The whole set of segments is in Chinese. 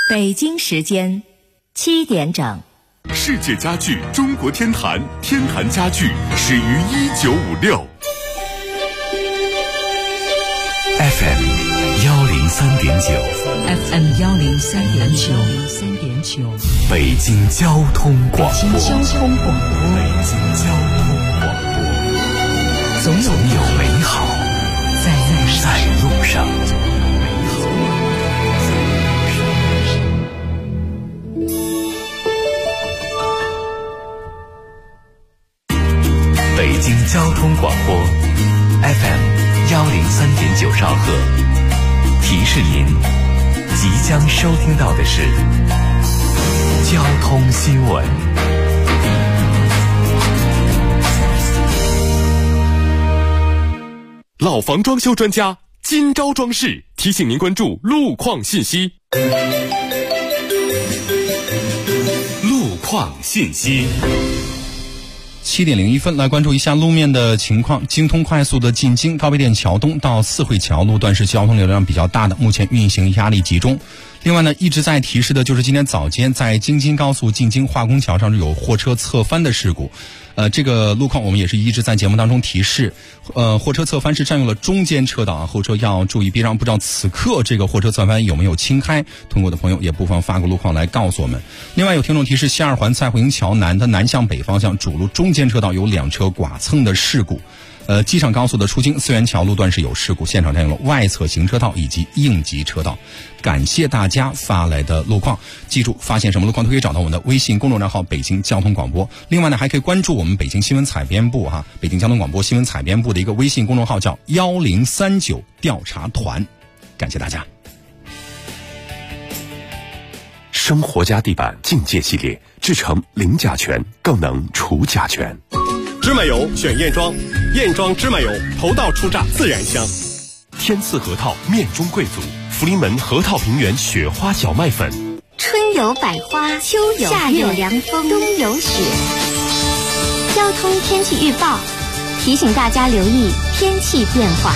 北京时间7点整。 世界家具中国天坛，天坛家具始于1956。FM 103.9，FM 103.9， 北京交通广播， 北京交通广播， 总有美好在路上。北京交通广播 FM 103.9兆赫，提示您即将收听到的是交通新闻。老房装修专家金招装饰提醒您关注路况信息。路况信息。 7点01分，来关注一下路面的情况。京通快速的进京高碑店桥东到四惠桥路段是交通流量比较大的，目前运行压力集中。另外呢，一直在提示的就是今天早间在京津高速进京化工桥上有货车侧翻的事故。这个路况我们也是一直在节目当中提示。货车侧翻是占用了中间车道啊，后车要注意避让。不知道此刻这个货车侧翻有没有轻开？通过的朋友也不妨发个路况来告诉我们。另外有听众提示，西二环蔡慧营桥南的南向北方向主路中间车道有2车剐蹭的事故。机场高速的出京四元桥路段是有事故，现场占用了外侧行车道以及应急车道。感谢大家发来的路况，记住发现什么路况都可以找到我们的微信公众账号北京交通广播。另外呢，还可以关注我们北京新闻采编部北京交通广播新闻采编部的一个微信公众号，叫1039调查团。感谢大家。 生活家地板境界系列制成零甲醛，更能除甲醛。 芝麻油选燕庄，燕庄芝麻油头道出榨自然香。 天赐核桃面中贵族，福临门核桃平原雪花小麦粉。 春有百花，秋有夏有凉风，冬有雪。交通天气预报提醒大家留意天气变化。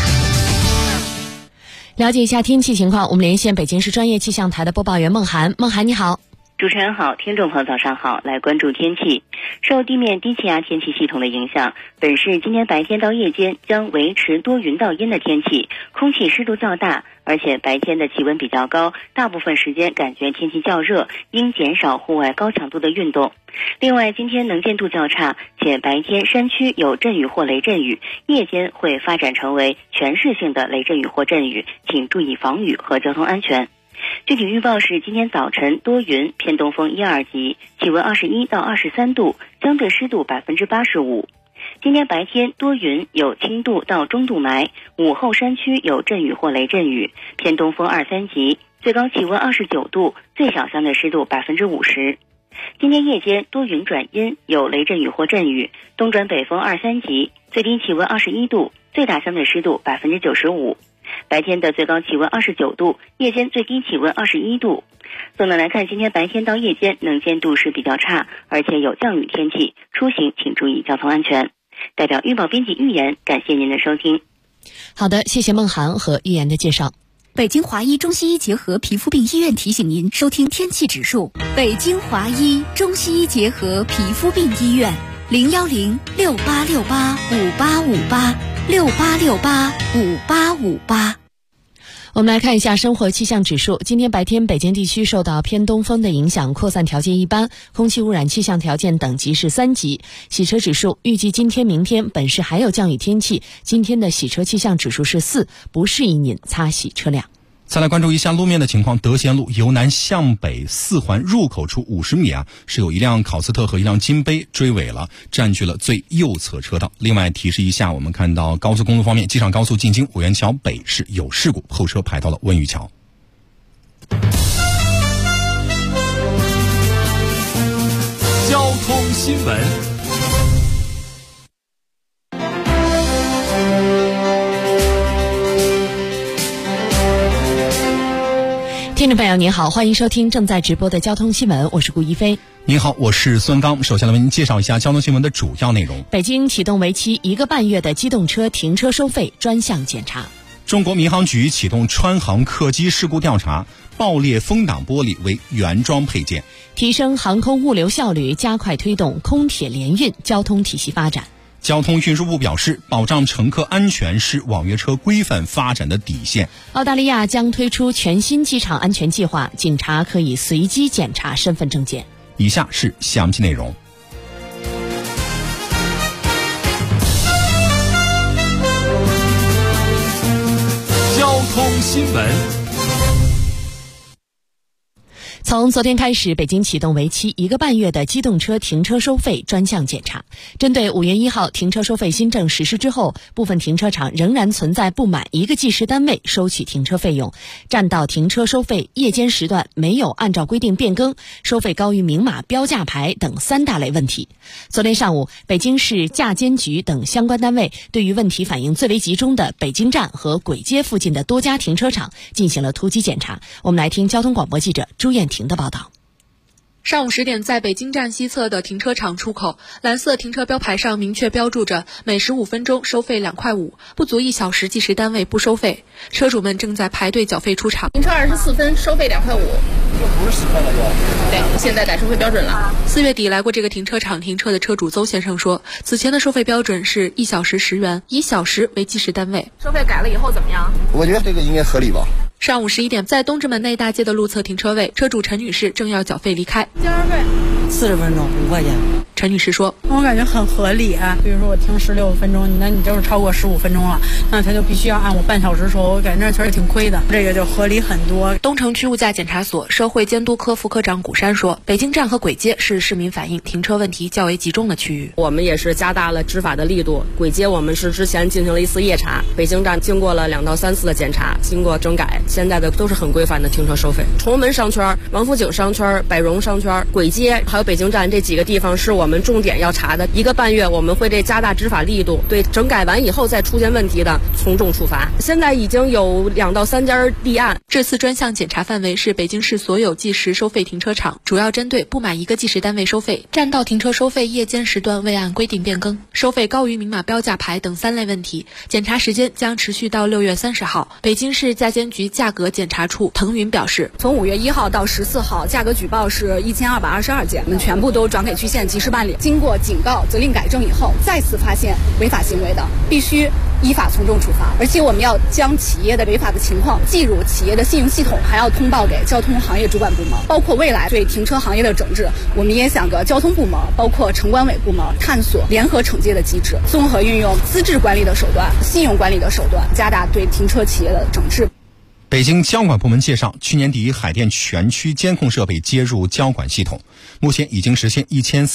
了解一下天气情况，我们连线北京市专业气象台的播报员孟涵。孟涵你好。 主持人好，听众朋友早上好，来关注天气。受地面低气压天气系统的影响，本市今天白天到夜间将维持多云到阴的天气，空气湿度较大，而且白天的气温比较高，大部分时间感觉天气较热，应减少户外高强度的运动。另外，今天能见度较差，且白天山区有阵雨或雷阵雨，夜间会发展成为全市性的雷阵雨或阵雨，请注意防雨和交通安全。具体预报是今天早晨多云，偏东风1、2级，气温21到23度，相对湿度85%。今天白天多云，有轻度到中度霾，午后山区有阵雨或雷阵雨，偏东风2、3级，最高气温29度，最小相对湿度50%。今天夜间多云转阴，有雷阵雨或阵雨，东转北风2、3级，最低气温21度，最大相对湿度95%。白天的最高气温29度，夜间最低气温21度。总的来看，今天白天到夜间能见度是比较差，而且有降雨天气，出行请注意交通安全。代表预报编辑预言，感谢您的收听。 好的，谢谢孟涵和预言的介绍。 北京华医中西医结合皮肤病医院提醒您收听天气指数。北京华医中西医结合皮肤病医院，0106868585858，68685858。 我们来看一下生活气象指数。今天白天北京地区受到偏东风的影响，扩散条件一般，空气污染气象条件等级是3级。洗车指数预计今天明天本市还有降雨天气，今天的洗车气象指数是4，不适宜您擦洗车辆。 再来关注一下路面的情况。德贤路由南向北4环入口处50米是有一辆考斯特和一辆金杯追尾了，占据了最右侧车道。另外提示一下，我们看到高速公路方面，机场高速进京五元桥北是有事故，后车排到了温榆桥。 交通新闻。 听众朋友您好，欢迎收听正在直播的交通新闻，我是顾一飞。 您好，我是孙刚。首先来为您介绍一下交通新闻的主要内容。 北京启动为期1个半月的机动车停车收费专项检查。 中国民航局启动川航客机事故调查。 爆裂风挡玻璃为原装配件， 提升航空物流效率，加快推动空铁联运交通体系发展。 交通运输部表示，保障乘客安全是网约车规范发展的底线。 澳大利亚将推出全新机场安全计划，警察可以随机检查身份证件。 以下是详细内容。 交通新闻。 从昨天开始，北京启动为期1个半月的机动车停车收费专项检查。针对5月1号停车收费新政实施之后，部分停车场仍然存在不满1个计时单位收取停车费用、占道停车收费、夜间时段没有按照规定变更、收费高于明码标价牌等3大类问题。昨天上午，北京市驾监局等相关单位对于问题反应最为集中的北京站和簋街附近的多家停车场进行了突击检查。我们来听交通广播记者朱艳婷的报道。 上午10点，在北京站西侧的停车场出口，蓝色停车标牌上明确标注着每15分钟收费2.5块，不足1小时计时单位不收费。车主们正在排队缴费出场。 停车24分收费2.5块， 这不是10分了就？ 对，现在改收费标准了。 4月底来过这个停车场停车的车主邹先生说，此前的收费标准是1小时10元，以小时为计时单位。 收费改了以后怎么样？ 我觉得这个应该合理吧。 上午11点，在东直门内大街的路侧停车位，车主陈女士正要缴费离开。 交费40分钟5块钱。 陈女士说， 我感觉很合理啊。比如说我停16分钟，那你就是超过15分钟了，那他就必须要按我半小时收，我感觉确实挺亏的，这个就合理很多。 东城区物价检查所社会监督科副科长古山说，北京站和簋街是市民反映停车问题较为集中的区域。 我们也是加大了执法的力度，簋街我们是之前进行了1次夜查，北京站经过了2到3次的检查，经过整改，现在的都是很规范的停车收费。崇文门商圈、王府井商圈、百荣商圈、簋街还有北京站这几个地方是我们重点要查的。1个半月我们会这加大执法力度，对整改完以后再出现问题的从重处罚。现在已经有2到3家立案。 这次专项检查范围是北京市所有计时收费停车场，主要针对不满1个计时单位收费、占道停车收费夜间时段未按规定变更、收费高于明码标价牌等3类问题。检查时间将持续到6月30号。北京市驾监局价格检查处滕云表示， 从5月1号到14号，价格举报是1222件，我们全部都转给区县及时办理。经过警告、责令改正以后，再次发现违法行为的，必须依法从重处罚。而且我们要将企业的违法的情况记入企业的信用系统，还要通报给交通行业主管部门。包括未来对停车行业的整治，我们也想个交通部门，包括城管委部门探索联合惩戒的机制，综合运用资质管理的手段、信用管理的手段，加大对停车企业的整治。 北京交管部门介绍，去年底海淀全区监控设备接入交管系统，目前已经实现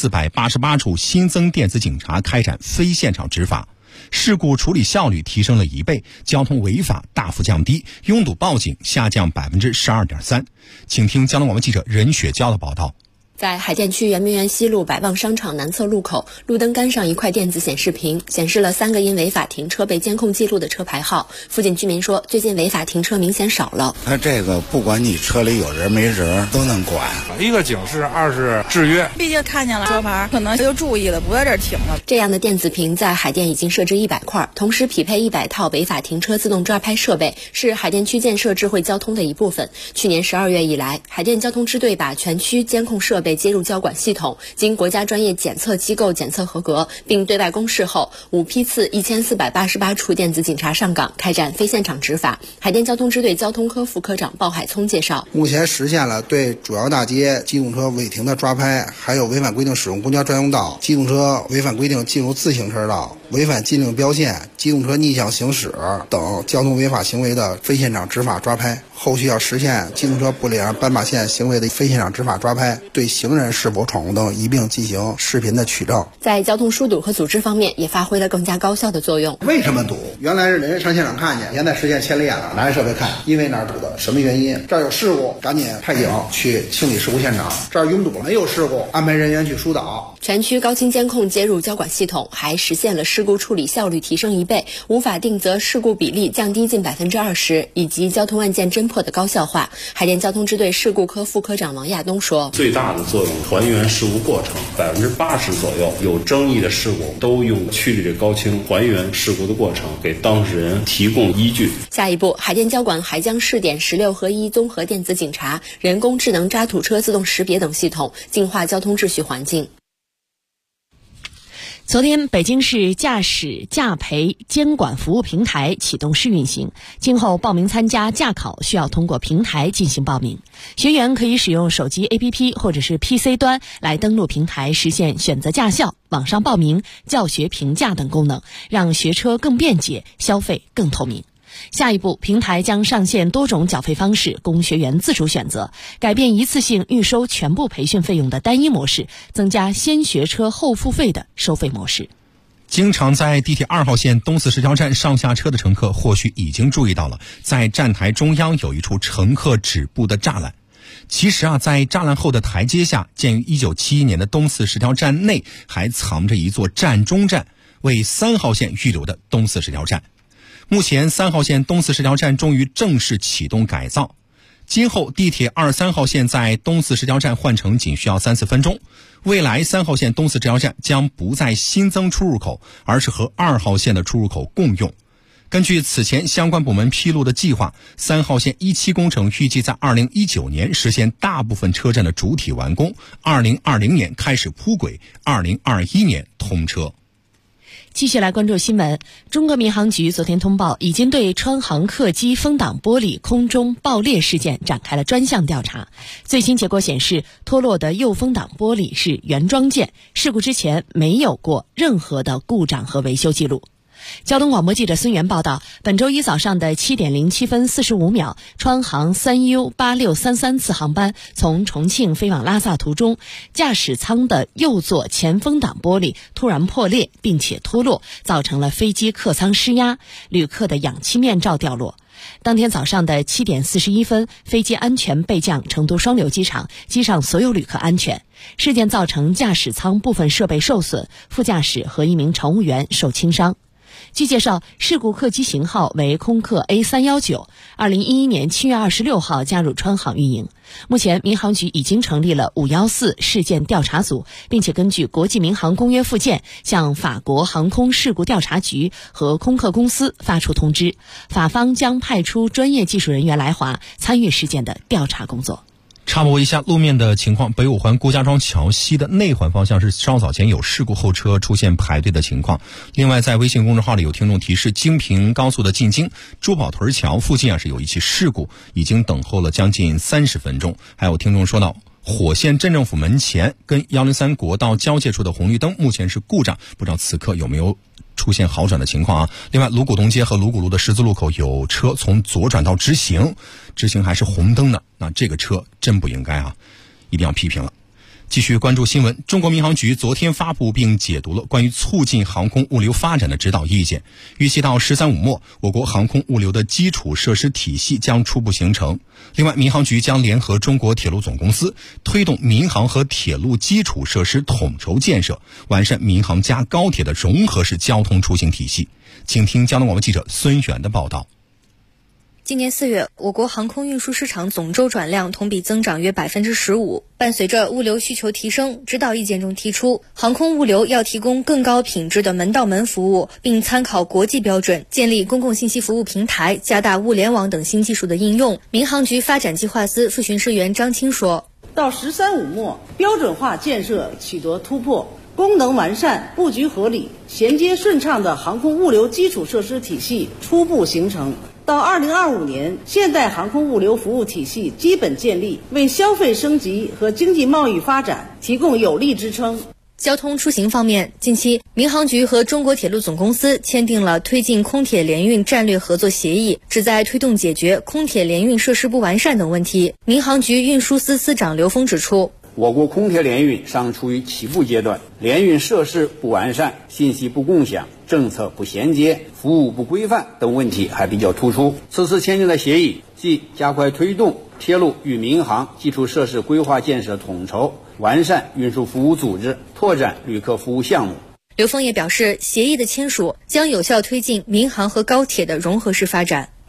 1488处新增电子警察开展非现场执法，事故处理效率提升了1倍，交通违法大幅降低，拥堵报警下降12.3%。请听交通广播记者任雪娇的报道。 在海淀区圆明园西路百旺商场南侧路口，路灯杆上一块电子显示屏显示了3个因违法停车被监控记录的车牌号。附近居民说，最近违法停车明显少了。 他这个不管你车里有人没人都能管， 一个警示，2是制约。 毕竟看见了车牌，可能就注意了，不在这儿停了。 这样的电子屏在海淀已经设置100块，同时匹配100套违法停车自动抓拍设备，是海淀区建设智慧交通的一部分。去年12月以来，海淀交通支队把全区监控设备接入交管系统，经国家专业检测机构检测合格，并对外公示后，5批次1488处电子警察上岗，开展非现场执法。海淀交通支队交通科副科长鲍海聪介绍， 目前实现了对主要大街机动车违停的抓拍，还有违反规定使用公交专用道、机动车违反规定进入自行车道、违反禁令标线、机动车逆向行驶等交通违法行为的非现场执法抓拍。后续要实现机动车不礼让斑马线行为的非现场执法抓拍，对行人是否闯红灯一并进行视频的取证。 在交通疏堵和组织方面也发挥了更加高效的作用。 为什么堵？原来是人上现场看见，现在实现千里眼了，拿着设备看，因为哪儿堵的，什么原因？这儿有事故，赶紧派警去清理事故现场；这儿拥堵了，没有事故，安排人员去疏导。 全区高清监控接入交管系统，还实现了事故处理效率提升1倍，无法定责事故比例降低近20%，以及交通案件侦破破的高效化。海淀交通支队事故科副科长王亚东说， 最大的作用还原事故过程，80%左右有争议的事故都用曲率高清还原事故的过程，给当事人提供依据。 下一步，海淀交管还将试点16合1综合电子警察、人工智能渣土车自动识别等系统，净化交通秩序环境。 昨天，北京市驾驶驾培监管服务平台启动试运行，今后报名参加驾考需要通过平台进行报名。学员可以使用手机 APP 或者是 PC 端来登录平台，实现选择驾校、网上报名、教学评价等功能，让学车更便捷，消费更透明。下一步，平台将上线多种缴费方式，供学员自主选择，改变一次性预收全部培训费用的单一模式，增加先学车后付费的收费模式。 经常在地铁2号线东四十条站上下车的乘客或许已经注意到了，在站台中央有一处乘客止步的栅栏。其实在栅栏后的台阶下，建于1971年的东四十条站内还藏着一座站中站，为3号线预留的东四十条站。目前3号线东四十条站终于正式启动改造，今后地铁23号线在东四十条站换乘仅需要3-4分钟。未来3号线东四十条站将不再新增出入口，而是和2号线的出入口共用。根据此前相关部门披露的计划，3号线1期工程预计在2019年实现大部分车站的主体完工，2020年开始铺轨，2021年通车。 继续来关注新闻。中国民航局昨天通报，已经对川航客机风挡玻璃空中爆裂事件展开了专项调查。最新结果显示，脱落的右风挡玻璃是原装件，事故之前没有过任何的故障和维修记录。交通广播记者孙源报道，本周一早上的7点07分45秒，川航3U8633次航班从重庆飞往拉萨途中，驾驶舱的右座前风挡玻璃突然破裂并且脱落，造成了飞机客舱失压，旅客的氧气面罩掉落。当天早上的7点41分，飞机安全备降成都双流机场，机上所有旅客安全。事件造成驾驶舱部分设备受损，副驾驶和1名乘务员受轻伤。据介绍，事故客机型号为空客 A319，2011年7月26号加入川航运营。目前民航局已经成立了514事件调查组，并且根据国际民航公约附件向法国航空事故调查局和空客公司发出通知，法方将派出专业技术人员来华参与事件的调查工作。 插播一下路面的情况，北五环郭家庄桥西的内环方向是稍早前有事故后车出现排队的情况。另外，在微信公众号里有听众提示，京平高速的进京珠宝屯桥附近是有一起事故，已经等候了将近30分钟。还有听众说到，火线镇政府门前跟103国道交界处的红绿灯目前是故障，不知道此刻有没有出现好转的情况啊。另外，卢谷东街和卢谷路的十字路口有车从左转到直行还是红灯的，那这个车真不应该啊，一定要批评了。继续关注新闻，中国民航局昨天发布并解读了关于促进航空物流发展的指导意见，预计到“13五”末，我国航空物流的基础设施体系将初步形成。另外，民航局将联合中国铁路总公司，推动民航和铁路基础设施统筹建设，完善民航加高铁的融合式交通出行体系。请听交通广播记者孙源的报道。 今年4月，我国航空运输市场总周转量同比增长约15%。伴随着物流需求提升，指导意见中提出，航空物流要提供更高品质的门到门服务，并参考国际标准，建立公共信息服务平台，加大物联网等新技术的应用。民航局发展计划司副巡视员张青说， 到“13五”末，标准化建设取得突破，功能完善、布局合理、衔接顺畅的航空物流基础设施体系初步形成。到2025年，现代航空物流服务体系基本建立，为消费升级和经济贸易发展提供有力支撑。 交通出行方面，近期民航局和中国铁路总公司签订了推进空铁联运战略合作协议，旨在推动解决空铁联运设施不完善等问题。民航局运输司司长刘峰指出， 我国空铁联运尚处于起步阶段，联运设施不完善、信息不共享、政策不衔接、服务不规范等问题还比较突出。此次签订的协议即加快推动铁路与民航基础设施规划建设统筹，完善运输服务组织，拓展旅客服务项目。 刘峰也表示，协议的签署将有效推进民航和高铁的融合式发展。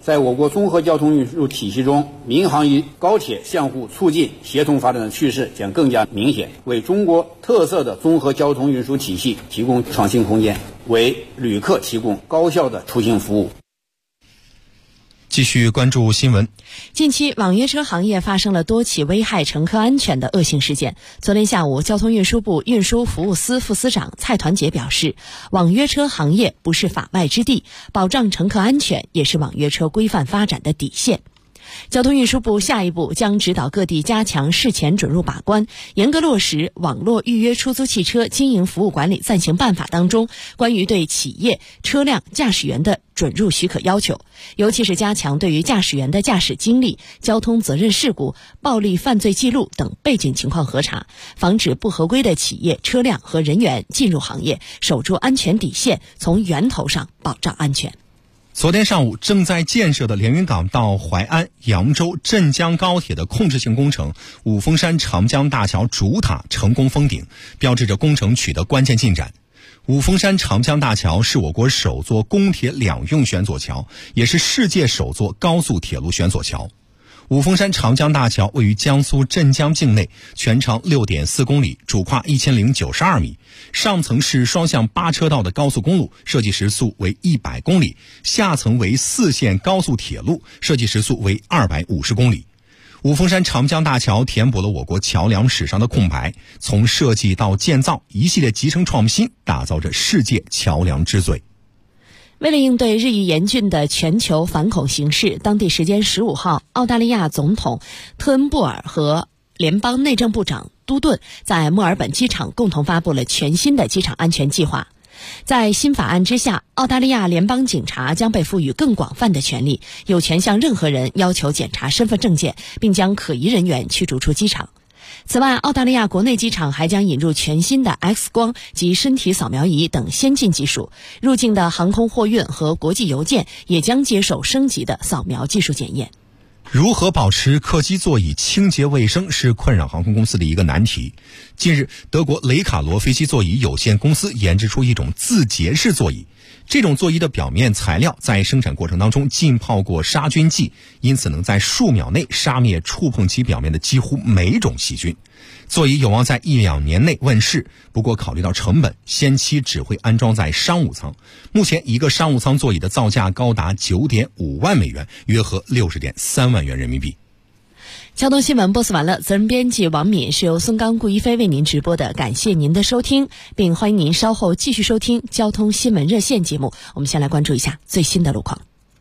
在我国综合交通运输体系中，民航与高铁相互促进、协同发展的趋势将更加明显，为中国特色的综合交通运输体系提供创新空间，为旅客提供高效的出行服务。 继续关注新闻。 近期网约车行业发生了多起危害乘客安全的恶性事件。昨天下午，交通运输部运输服务司副司长蔡团结表示，网约车行业不是法外之地，保障乘客安全也是网约车规范发展的底线。交通运输部下一步将指导各地加强事前准入把关，严格落实《网络预约出租汽车经营服务管理暂行办法》当中关于对企业、车辆、驾驶员的准入许可要求，尤其是加强对于驾驶员的驾驶经历、交通责任事故、暴力犯罪记录等背景情况核查，防止不合规的企业、车辆和人员进入行业，守住安全底线，从源头上保障安全。 昨天上午，正在建设的连云港到淮安、扬州、镇江高铁的控制性工程五峰山长江大桥主塔成功封顶，标志着工程取得关键进展。五峰山长江大桥是我国首座公铁两用悬索桥，也是世界首座高速铁路悬索桥。五峰山长江大桥位于江苏镇江境内，全长 6.4 公里，主跨1092米，上层是双向8车道的高速公路，设计时速为100公里，下层为4线高速铁路，设计时速为250公里。五峰山长江大桥填补了我国桥梁史上的空白，从设计到建造一系列集成创新，打造着世界桥梁之最。 为了应对日益严峻的全球反恐形势，当地时间15号，澳大利亚总统特恩布尔和联邦内政部长都顿在墨尔本机场共同发布了全新的机场安全计划。在新法案之下，澳大利亚联邦警察将被赋予更广泛的权利，有权向任何人要求检查身份证件，并将可疑人员驱逐出机场。此外，澳大利亚国内机场还将引入全新的 X 光及身体扫描仪等先进技术，入境的航空货运和国际邮件也将接受升级的扫描技术检验。 如何保持客机座椅清洁卫生是困扰航空公司的一个难题。近日，德国雷卡罗飞机座椅有限公司研制出一种自洁式座椅，这种座椅的表面材料在生产过程当中浸泡过杀菌剂，因此能在数秒内杀灭触碰其表面的几乎每种细菌。座椅有望在1-2年内问世，不过考虑到成本，先期只会安装在商务舱。目前一个商务舱座椅的造价高达9.5万美元，约合60.3万元人民币。 交通新闻播送完了，责任编辑王敏，是由孙刚、顾一飞为您直播的，感谢您的收听，并欢迎您稍后继续收听交通新闻热线节目。我们先来关注一下最新的路况。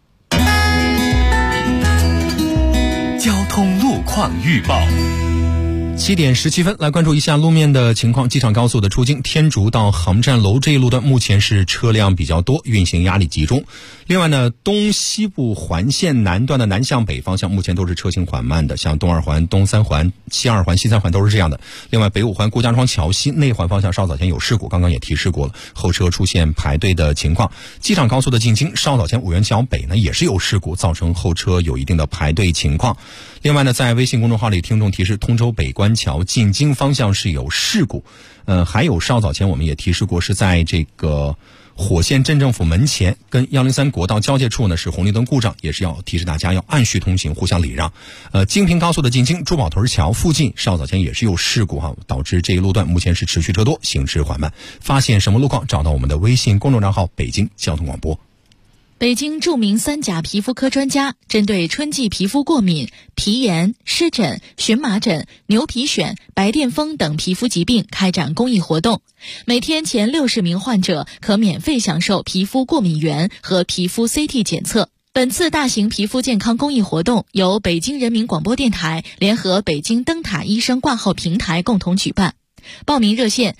交通路况预报。 7点17分，来关注一下路面的情况。机场高速的出京天竺到航站楼这一路段目前是车辆比较多，运行压力集中。另外呢，东西部环线南段的南向北方向目前都是车行缓慢的，像东二环、东三环、西二环、西三环都是这样的。另外，北五环顾家庄桥西内环方向稍早前有事故，刚刚也提示过了，后车出现排队的情况。机场高速的进京稍早前五元桥北呢也是有事故，造成后车有一定的排队情况。另外呢，在微信公众号里，听众提示通州北关桥进京方向是有事故。还有稍早前我们也提示过，是在这个火线镇政府门前跟103国道交界处呢是红绿灯故障，也是要提示大家要按序通行，互相礼让。京平高速的进京珠宝屯桥附近稍早前也是有事故导致这一路段目前是持续车多，行驶缓慢。发现什么路况，找到我们的微信公众账号北京交通广播。 北京著名3甲皮肤科专家针对春季皮肤过敏、皮炎、湿疹、荨麻疹、牛皮癣、白癜风等皮肤疾病开展公益活动，每天前60名患者可免费享受皮肤过敏原和皮肤 CT 检测。本次大型皮肤健康公益活动由北京人民广播电台联合北京灯塔医生挂号平台共同举办。报名热线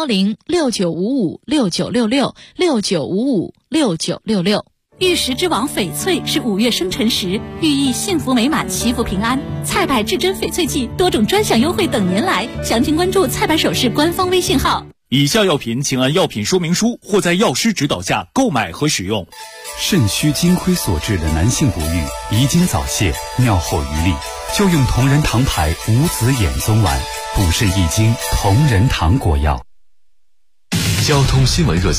010-6955-6966，6955-6966。 玉石之王翡翠是5月生辰时，寓意幸福美满、祈福平安。菜百至臻翡翠季多种专享优惠等您来，详情关注菜百首饰官方微信号。 以下药品请按药品说明书或在药师指导下购买和使用。 肾虚金亏所致的男性不育、遗精早泄、尿后余力，就用同仁堂牌无籽眼松丸，补肾益精同仁堂果药。 交通新闻热线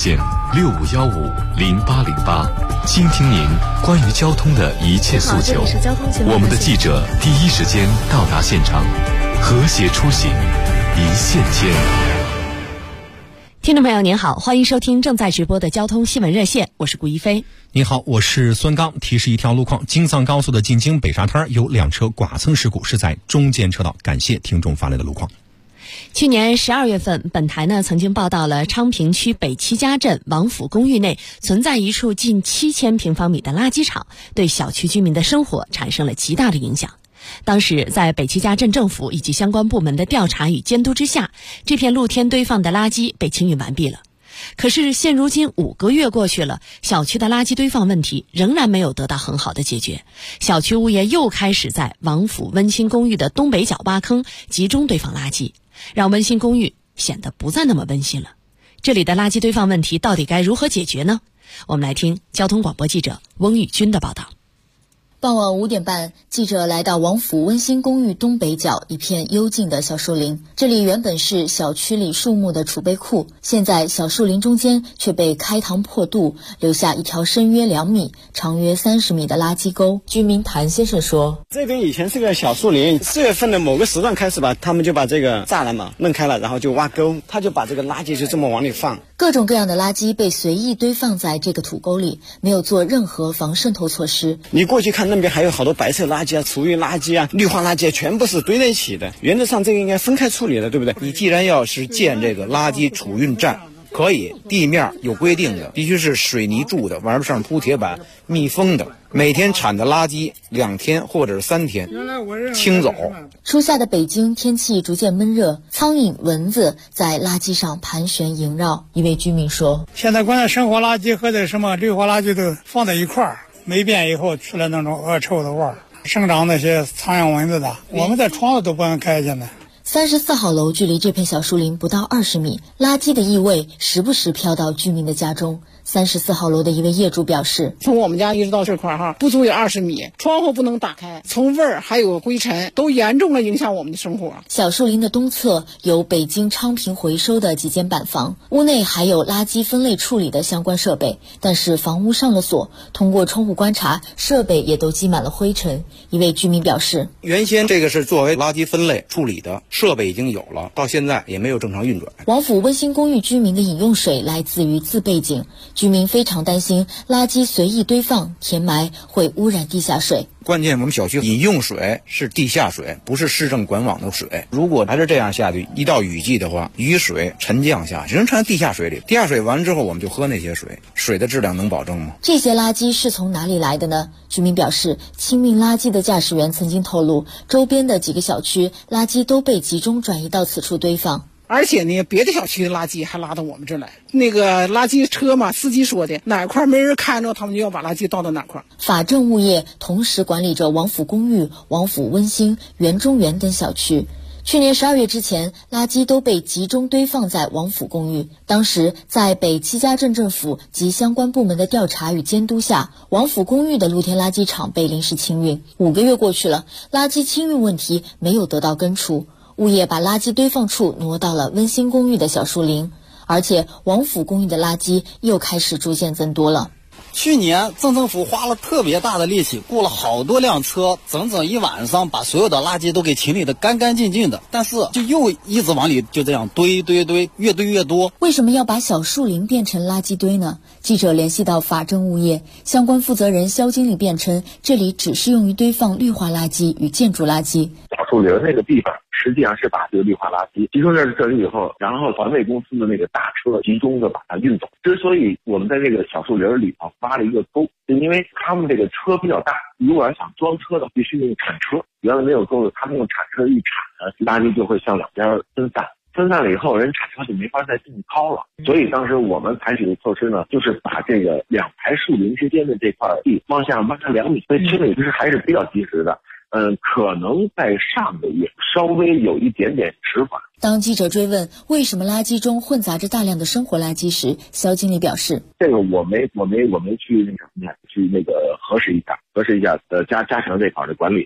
65150808，倾听您关于交通的一切诉求。我们的记者第一时间到达现场，和谐出行，一线牵。 听众朋友您好，欢迎收听正在直播的交通新闻热线，我是顾一飞。 您好，我是孙刚。提示一条路况，京藏高速的进京北沙滩有2车剐蹭事故，是在中间车道。感谢听众发来的路况。 去年12月份，本台曾经报道了昌平区北七家镇王府公寓内存在一处近7000平方米的垃圾场，对小区居民的生活产生了极大的影响。当时在北七家镇政府以及相关部门的调查与监督之下，这片露天堆放的垃圾被清运完毕了。可是现如今5个月过去了，小区的垃圾堆放问题仍然没有得到很好的解决。小区物业又开始在王府温馨公寓的东北角挖坑，集中堆放垃圾，让温馨公寓显得不再那么温馨了。这里的垃圾堆放问题到底该如何解决呢？我们来听交通广播记者翁宇军的报道。 傍晚5点半，记者来到王府温馨公寓东北角一片幽静的小树林。这里原本是小区里树木的储备库，现在小树林中间却被开膛破肚，留下一条深约2米、长约30米的垃圾沟。居民谭先生说：“ 这边以前是个小树林，4月份的某个时段开始吧，他们就把这个栅栏弄开了，然后就挖沟，他就把这个垃圾就这么往里放。 各种各样的垃圾被随意堆放在这个土沟里，没有做任何防渗透措施。 你过去看那边还有好多白色垃圾啊、厨余垃圾啊、绿化垃圾啊，全部是堆在一起的。原则上这个应该分开处理的，对不对？ 你既然要是建这个垃圾储运站，可以，地面有规定的，必须是水泥柱的，往上铺铁板，密封的。每天铲的垃圾2天或者是3天清走。” 初夏的北京天气逐渐闷热，苍蝇、蚊子在垃圾上盘旋萦绕。一位居民说：“ 现在关键生活垃圾和这什么绿化垃圾都放在一块儿，霉变以后出来那种恶臭的味儿，生长那些苍蝇蚊子的，我们在窗子都不能开现在。 34号楼距离这片小树林不到20米，垃圾的异味时不时飘到居民的家中。34号楼的一位业主表示：“ 从我们家一直到这块不足有20米，窗户不能打开，从味儿还有灰尘都严重的影响我们的生活。” 小树林的东侧有北京昌平回收的几间板房，屋内还有垃圾分类处理的相关设备，但是房屋上了锁，通过窗户观察，设备也都积满了灰尘。一位居民表示：“ 原先这个是作为垃圾分类处理的设备已经有了，到现在也没有正常运转。” 王府温馨公寓居民的饮用水来自于自备井，居民非常担心垃圾随意堆放填埋会污染地下水。 关键我们小区饮用水是地下水，不是市政管网的水。如果还是这样下去，一到雨季的话，雨水沉降下去，人沉地下水里，地下水完之后我们就喝那些水，水的质量能保证吗？ 这些垃圾是从哪里来的呢？居民表示，清运垃圾的驾驶员曾经透露，周边的几个小区垃圾都被集中转移到此处堆放。 而且呢，别的小区的垃圾还拉到我们这儿来。那个垃圾车嘛，司机说的，哪块没人看着，他们就要把垃圾倒到哪块。 法政物业同时管理着王府公寓、王府温馨、园中园等小区。去年12月之前，垃圾都被集中堆放在王府公寓。当时在北七家镇政府及相关部门的调查与监督下，王府公寓的露天垃圾场被临时清运。5个月过去了，垃圾清运问题没有得到根除。物业把垃圾堆放处挪到了温馨公寓的小树林，而且王府公寓的垃圾又开始逐渐增多了。 去年镇政府花了特别大的力气，雇了好多辆车，整整1晚上把所有的垃圾都给清理得干干净净的，但是就又一直往里就这样堆，越堆越多。 为什么要把小树林变成垃圾堆呢？记者联系到法政物业相关负责人肖经理辩称，这里只是用于堆放绿化垃圾与建筑垃圾。 小树林那个地方实际上是把这个绿化垃圾集中在这里以后，然后环卫公司的那个大车集中的把它运走。之所以我们在这个小树林里头挖了一个沟，就因为他们这个车比较大，如果要想装车的必须用铲车，原来没有沟的，他们用铲车一铲呢，垃圾就会向两边分散。分散了以后，人铲车就没法再进去掏了。所以当时我们采取的措施呢，就是把这个2排树林之间的这块地往下挖2米，所以清理其实还是比较及时的。可能在上个月稍微有一点点迟缓。 当记者追问为什么垃圾中混杂着大量的生活垃圾时，肖经理表示：“ 这个我没去那个核实一下加强这块的管理。”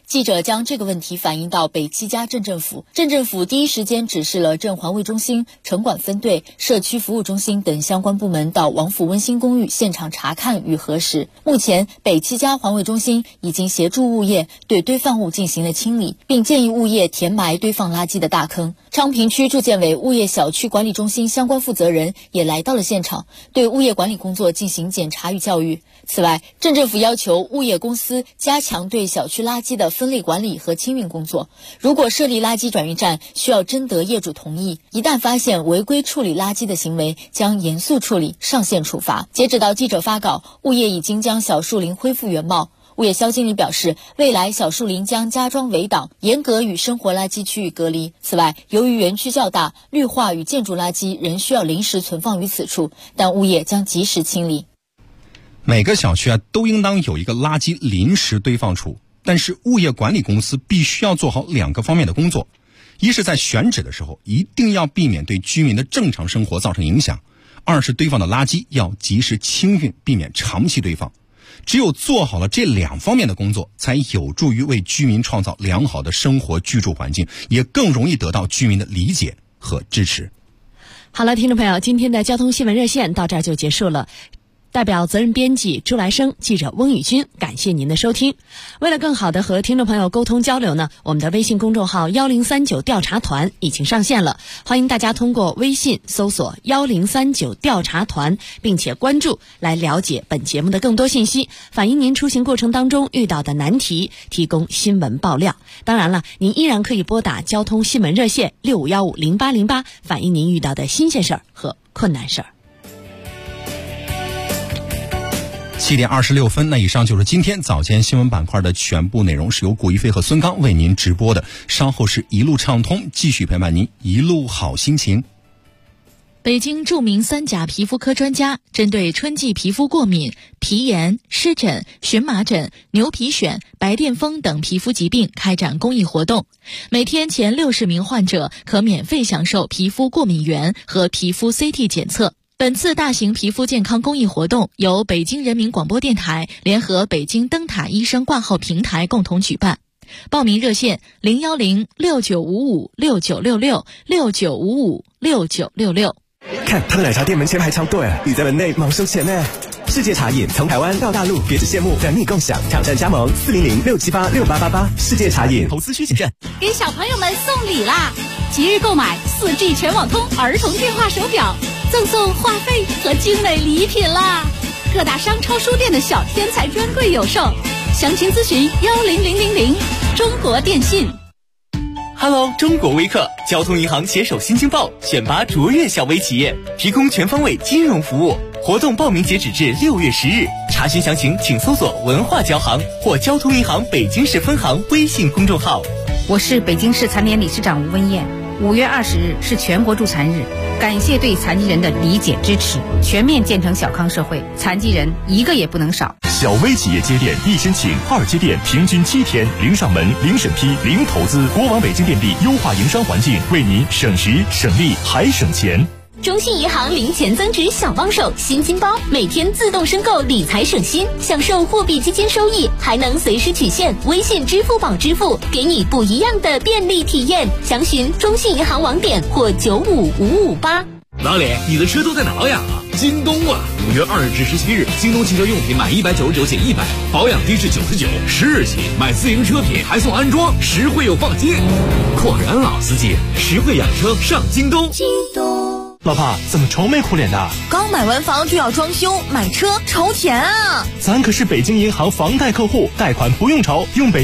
记者将这个问题反映到北七家镇政府，镇政府第一时间指示了镇环卫中心、城管分队、社区服务中心等相关部门到王府温馨公寓现场查看与核实。目前，北七家环卫中心已经协助物业对堆放物进行了清理，并建议物业填埋堆放垃圾的大坑。昌平区住建委物业小区管理中心相关负责人也来到了现场，对物业管理工作进行检查与教育。此外，镇政府要求物业公司加强对小区垃圾的分类管理和清运工作。如果设立垃圾转运站，需要征得业主同意，一旦发现违规处理垃圾的行为，将严肃处理，上线处罚。截止到记者发稿，物业已经将小树林恢复原貌。物业肖经理表示，未来小树林将加装围挡，严格与生活垃圾区域隔离。此外，由于园区较大，绿化与建筑垃圾仍需要临时存放于此处，但物业将及时清理。 每个小区都应当有一个垃圾临时堆放处，但是物业管理公司必须要做好2个方面的工作：一是在选址的时候一定要避免对居民的正常生活造成影响；二是堆放的垃圾要及时清运，避免长期堆放。只有做好了这2方面的工作，才有助于为居民创造良好的生活居住环境，也更容易得到居民的理解和支持。 好了，听众朋友，今天的交通新闻热线到这儿就结束了。代表责任编辑朱来生、记者翁宇军，感谢您的收听。为了更好的和听众朋友沟通交流呢，我们的微信公众号1039调查团已经上线了，欢迎大家通过微信搜索1039调查团，并且关注，来了解本节目的更多信息，反映您出行过程当中遇到的难题，提供新闻爆料。当然了，您依然可以拨打交通新闻热线65150808，反映您遇到的新鲜事儿和困难事儿。 7点26分，那以上就是今天早间新闻板块的全部内容，是由古一飞和孙刚为您直播的。稍后是一路畅通，继续陪伴您，一路好心情。 北京著名3甲皮肤科专家针对春季皮肤过敏、皮炎、湿疹、荨麻疹、牛皮癣、白癜风等皮肤疾病开展公益活动，每天前60名患者可免费享受皮肤过敏原和皮肤 CT 检测。本次大型皮肤健康公益活动由北京人民广播电台联合北京灯塔医生挂号平台共同举办。报名热线0106955696669556966。 看他的奶茶店门前排长队，你在门内忙收钱呢。世界茶饮从台湾到大陆，别只羡慕，等你共享，挑战加盟40067868888。世界茶饮，投资需谨慎。 给小朋友们送礼啦！即日购买4G 全网通儿童电话手表，赠送话费和精美礼品啦！各大商超书店的小天才专柜有售，详情咨询10000。中国电信。 Hello， 中国微客交通银行携手新京报选拔卓越小微企业，提供全方位金融服务。活动报名截止至6月10日，查询详情请搜索文化交行或交通银行北京市分行微信公众号。 我是北京市残联理事长吴文艳。5月20日是全国助残日，感谢对残疾人的理解支持，全面建成小康社会，残疾人一个也不能少。 小微企业接电一申请2接电，平均7天，零上门，零审批，零投资。国网北京电力优化营商环境，为您省时省力还省钱。 中信银行零钱增值小帮手新金包，每天自动申购理财省心，享受货币基金收益，还能随时取现，微信、支付宝支付，给你不一样的便利体验。详询中信银行网点或95558。 老李，你的车都在哪呀？京东啊！5月2日至17日，京东汽车用品满199减100，保养低至99，10日起买自营车品还送安装，实惠又放心。果然老司机，实惠养车上京东。 京东。 老婆，怎么愁眉苦脸的？ 刚买完房就要装修，买车愁钱啊！ 咱可是北京银行房贷客户，贷款不用愁，用北